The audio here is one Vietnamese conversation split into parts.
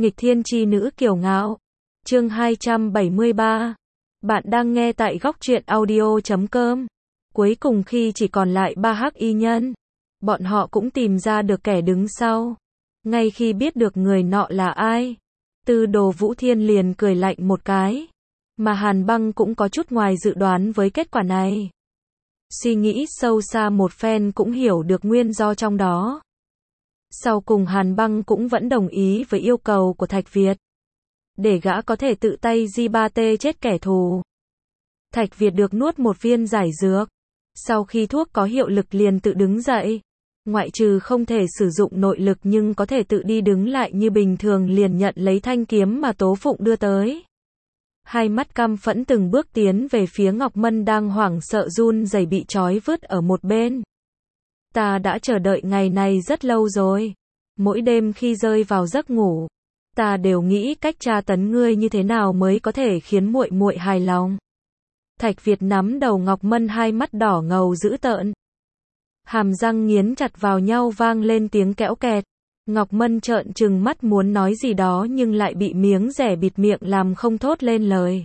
Nghịch thiên chi nữ kiều ngạo. Chương 273. Bạn đang nghe tại góc truyện audio.com. Cuối cùng khi chỉ còn lại 3 hắc y nhân, bọn họ cũng tìm ra được kẻ đứng sau. Ngay khi biết được người nọ là ai, Tư Đồ Vũ Thiên liền cười lạnh một cái. Mà Hàn Băng cũng có chút ngoài dự đoán với kết quả này. Suy nghĩ sâu xa một phen cũng hiểu được nguyên do trong đó. Sau cùng Hàn Băng cũng vẫn đồng ý với yêu cầu của Thạch Việt, để gã có thể tự tay G3T chết kẻ thù. Thạch Việt được nuốt một viên giải dược. Sau khi thuốc có hiệu lực liền tự đứng dậy. Ngoại trừ không thể sử dụng nội lực nhưng có thể tự đi đứng lại như bình thường, liền nhận lấy thanh kiếm mà Tố Phụng đưa tới. Hai mắt căm phẫn từng bước tiến về phía Ngọc Mân đang hoảng sợ run rẩy bị trói vứt ở một bên. Ta đã chờ đợi ngày này rất lâu rồi. Mỗi đêm khi rơi vào giấc ngủ, ta đều nghĩ cách tra tấn ngươi như thế nào mới có thể khiến muội muội hài lòng. Thạch Việt nắm đầu Ngọc Mân, hai mắt đỏ ngầu dữ tợn. Hàm răng nghiến chặt vào nhau vang lên tiếng kẽo kẹt. Ngọc Mân trợn trừng mắt muốn nói gì đó nhưng lại bị miếng dẻ bịt miệng làm không thốt lên lời.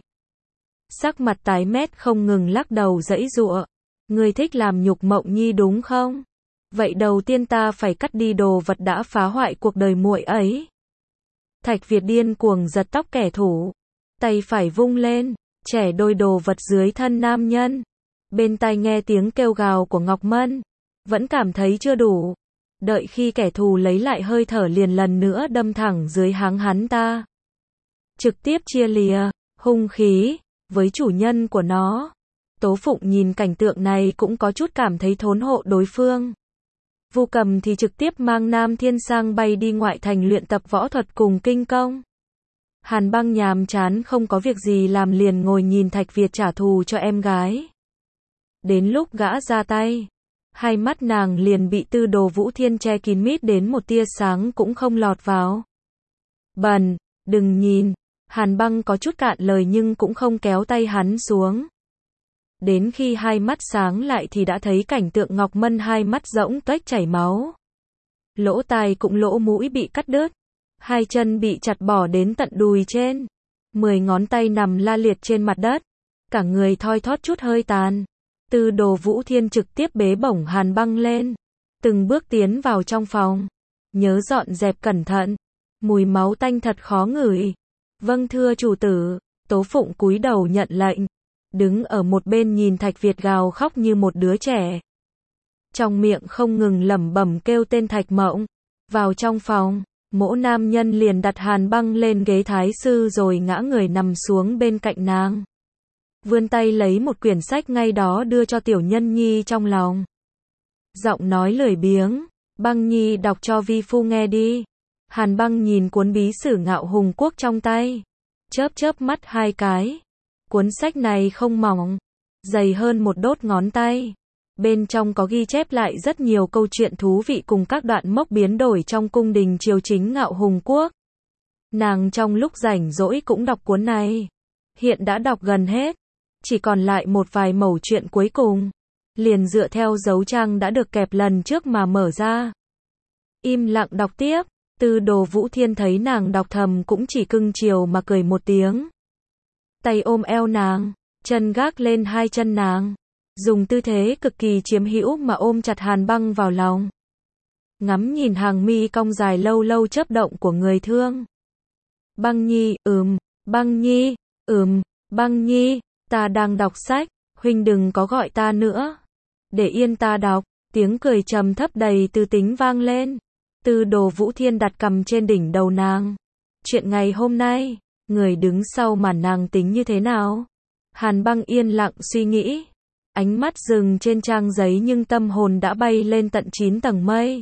Sắc mặt tái mét không ngừng lắc đầu giãy giụa. Ngươi thích làm nhục Mộng Nhi đúng không? Vậy đầu tiên ta phải cắt đi đồ vật đã phá hoại cuộc đời muội ấy. Thạch Việt điên cuồng giật tóc kẻ thù, tay phải vung lên, chẻ đôi đồ vật dưới thân nam nhân. Bên tai nghe tiếng kêu gào của Ngọc Mân, vẫn cảm thấy chưa đủ. Đợi khi kẻ thù lấy lại hơi thở liền lần nữa đâm thẳng dưới háng hắn ta. Trực tiếp chia lìa, hung khí, với chủ nhân của nó. Tố Phụng nhìn cảnh tượng này cũng có chút cảm thấy thốn hộ đối phương. Vu Cầm thì trực tiếp mang Nam Thiên Sang bay đi ngoại thành luyện tập võ thuật cùng kinh công. Hàn Băng nhàm chán không có việc gì làm liền ngồi nhìn Thạch Việt trả thù cho em gái. Đến lúc gã ra tay, hai mắt nàng liền bị Tư Đồ Vũ Thiên che kín mít đến một tia sáng cũng không lọt vào. Bần, đừng nhìn. Hàn Băng có chút cạn lời nhưng cũng không kéo tay hắn xuống. Đến khi hai mắt sáng lại thì đã thấy cảnh tượng Ngọc Mân hai mắt rỗng tuếch chảy máu. Lỗ tai cũng lỗ mũi bị cắt đứt. Hai chân bị chặt bỏ đến tận đùi trên. 10 ngón tay nằm la liệt trên mặt đất. Cả người thoi thóp chút hơi tàn. Tư Đồ Vũ Thiên trực tiếp bế bổng Hàn Băng lên. Từng bước tiến vào trong phòng. Nhớ dọn dẹp cẩn thận. Mùi máu tanh thật khó ngửi. Vâng thưa chủ tử. Tố Phụng cúi đầu nhận lệnh. Đứng ở một bên nhìn Thạch Việt gào khóc như một đứa trẻ. Trong miệng không ngừng lẩm bẩm kêu tên Thạch Mộng. Vào trong phòng, mỗ nam nhân liền đặt Hàn Băng lên ghế thái sư rồi ngã người nằm xuống bên cạnh nàng. Vươn tay lấy một quyển sách ngay đó đưa cho Tiểu Nhân Nhi trong lòng. Giọng nói lười biếng, Băng Nhi đọc cho vi phu nghe đi. Hàn Băng nhìn cuốn bí sử Ngạo Hùng Quốc trong tay. Chớp chớp mắt hai cái. Cuốn sách này không mỏng, dày hơn một đốt ngón tay. Bên trong có ghi chép lại rất nhiều câu chuyện thú vị cùng các đoạn mốc biến đổi trong cung đình triều chính Ngạo Hùng Quốc. Nàng trong lúc rảnh rỗi cũng đọc cuốn này. Hiện đã đọc gần hết. Chỉ còn lại một vài mẩu chuyện cuối cùng. Liền dựa theo dấu trang đã được kẹp lần trước mà mở ra. Im lặng đọc tiếp. Tư Đồ Vũ Thiên thấy nàng đọc thầm cũng chỉ cưng chiều mà cười một tiếng. Tay ôm eo nàng, chân gác lên hai chân nàng. Dùng tư thế cực kỳ chiếm hữu mà ôm chặt Hàn Băng vào lòng. Ngắm nhìn hàng mi cong dài lâu lâu chớp động của người thương. Băng Nhi, Băng Nhi, Băng Nhi, ta đang đọc sách, huynh đừng có gọi ta nữa. Để yên ta đọc, tiếng cười trầm thấp đầy tư tính vang lên. Tư Đồ Vũ Thiên đặt cằm trên đỉnh đầu nàng. Chuyện ngày hôm nay, người đứng sau màn nàng tính như thế nào? Hàn Băng yên lặng suy nghĩ. Ánh mắt dừng trên trang giấy nhưng tâm hồn đã bay lên tận 9 tầng mây.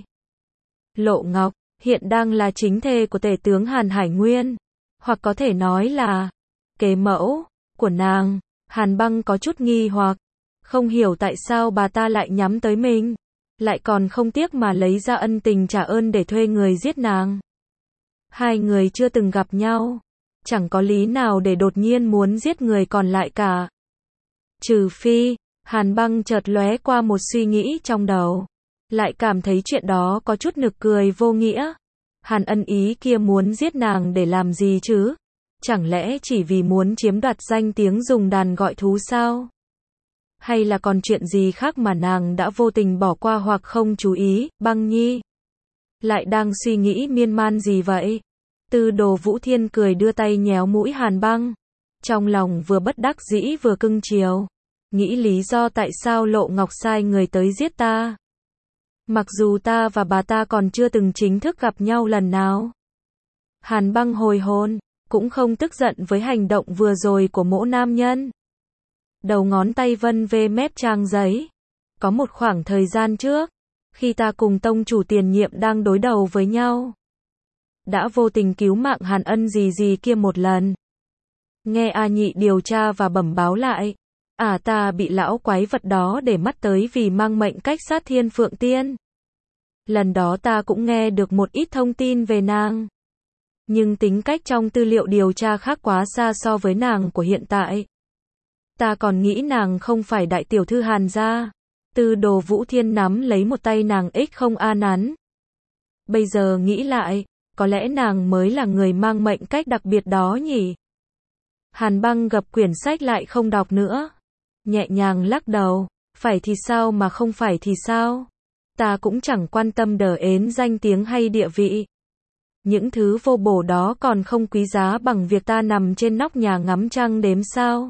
Lộ Ngọc, hiện đang là chính thê của tể tướng Hàn Hải Nguyên. Hoặc có thể nói là kế mẫu của nàng. Hàn Băng có chút nghi hoặc. Không hiểu tại sao bà ta lại nhắm tới mình. Lại còn không tiếc mà lấy ra ân tình trả ơn để thuê người giết nàng. Hai người chưa từng gặp nhau. Chẳng có lý nào để đột nhiên muốn giết người còn lại cả. Trừ phi, Hàn Băng chợt lóe qua một suy nghĩ trong đầu. Lại cảm thấy chuyện đó có chút nực cười vô nghĩa. Hàn Ân Ý kia muốn giết nàng để làm gì chứ? Chẳng lẽ chỉ vì muốn chiếm đoạt danh tiếng dùng đàn gọi thú sao? Hay là còn chuyện gì khác mà nàng đã vô tình bỏ qua hoặc không chú ý? Băng Nhi lại đang suy nghĩ miên man gì vậy? Tư Đồ Vũ Thiên cười đưa tay nhéo mũi Hàn Băng. Trong lòng vừa bất đắc dĩ vừa cưng chiều. Nghĩ lý do tại sao Lộ Ngọc sai người tới giết ta. Mặc dù ta và bà ta còn chưa từng chính thức gặp nhau lần nào. Hàn Băng hồi hồn, cũng không tức giận với hành động vừa rồi của mỗ nam nhân. Đầu ngón tay vân về mép trang giấy. Có một khoảng thời gian trước, khi ta cùng tông chủ tiền nhiệm đang đối đầu với nhau, đã vô tình cứu mạng Hàn Ân gì kia một lần. Nghe A Nhị điều tra và bẩm báo lại, ta bị lão quái vật đó để mắt tới vì mang mệnh cách sát Thiên Phượng Tiên. Lần đó ta cũng nghe được một ít thông tin về nàng. Nhưng tính cách trong tư liệu điều tra khác quá xa so với nàng của hiện tại. Ta còn nghĩ nàng không phải đại tiểu thư Hàn gia. Tư Đồ Vũ Thiên nắm lấy một tay nàng không a nắn. Bây giờ nghĩ lại, có lẽ nàng mới là người mang mệnh cách đặc biệt đó nhỉ? Hàn Băng gập quyển sách lại không đọc nữa. Nhẹ nhàng lắc đầu, phải thì sao mà không phải thì sao? Ta cũng chẳng quan tâm đờ ến danh tiếng hay địa vị. Những thứ vô bổ đó còn không quý giá bằng việc ta nằm trên nóc nhà ngắm trăng đếm sao.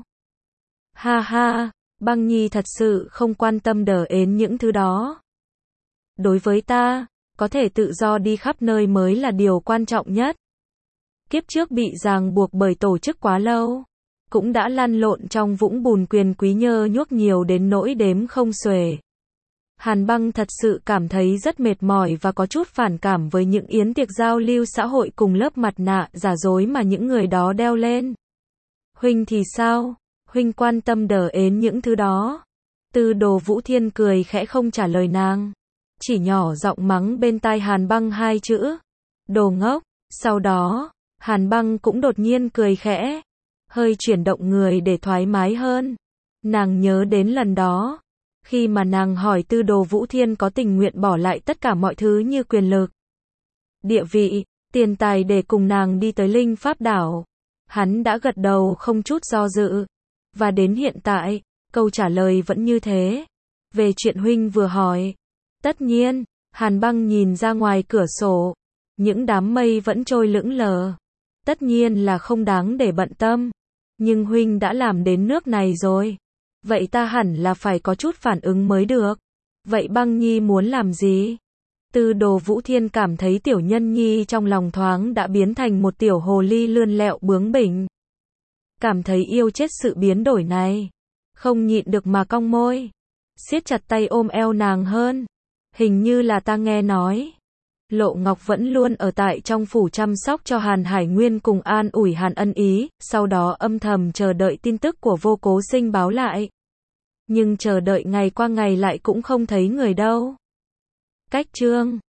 Ha ha, Băng Nhi thật sự không quan tâm đờ ến những thứ đó. Đối với ta, có thể tự do đi khắp nơi mới là điều quan trọng nhất. Kiếp trước bị ràng buộc bởi tổ chức quá lâu, cũng đã lăn lộn trong vũng bùn quyền quý nhơ nhuốc nhiều đến nỗi đếm không xuể. Hàn Băng thật sự cảm thấy rất mệt mỏi và có chút phản cảm với những yến tiệc giao lưu xã hội cùng lớp mặt nạ giả dối mà những người đó đeo lên. Huynh thì sao? Huynh quan tâm đờ ến những thứ đó? Tư Đồ Vũ Thiên cười khẽ không trả lời nàng. Chỉ nhỏ giọng mắng bên tai Hàn Băng hai chữ. Đồ ngốc. Sau đó, Hàn Băng cũng đột nhiên cười khẽ. Hơi chuyển động người để thoải mái hơn. Nàng nhớ đến lần đó. Khi mà nàng hỏi Tư Đồ Vũ Thiên có tình nguyện bỏ lại tất cả mọi thứ như quyền lực, địa vị, tiền tài để cùng nàng đi tới Linh Pháp Đảo. Hắn đã gật đầu không chút do dự. Và đến hiện tại, câu trả lời vẫn như thế. Về chuyện huynh vừa hỏi. Tất nhiên, Hàn Băng nhìn ra ngoài cửa sổ. Những đám mây vẫn trôi lững lờ. Tất nhiên là không đáng để bận tâm. Nhưng huynh đã làm đến nước này rồi. Vậy ta hẳn là phải có chút phản ứng mới được. Vậy Băng Nhi muốn làm gì? Tư Đồ Vũ Thiên cảm thấy tiểu nhân nhi trong lòng thoáng đã biến thành một tiểu hồ ly lươn lẹo bướng bỉnh. Cảm thấy yêu chết sự biến đổi này. Không nhịn được mà cong môi. Siết chặt tay ôm eo nàng hơn. Hình như là ta nghe nói. Lộ Ngọc vẫn luôn ở tại trong phủ chăm sóc cho Hàn Hải Nguyên cùng an ủi Hàn Ân Ý, sau đó âm thầm chờ đợi tin tức của Vô Cố Sinh báo lại. Nhưng chờ đợi ngày qua ngày lại cũng không thấy người đâu. Cách chương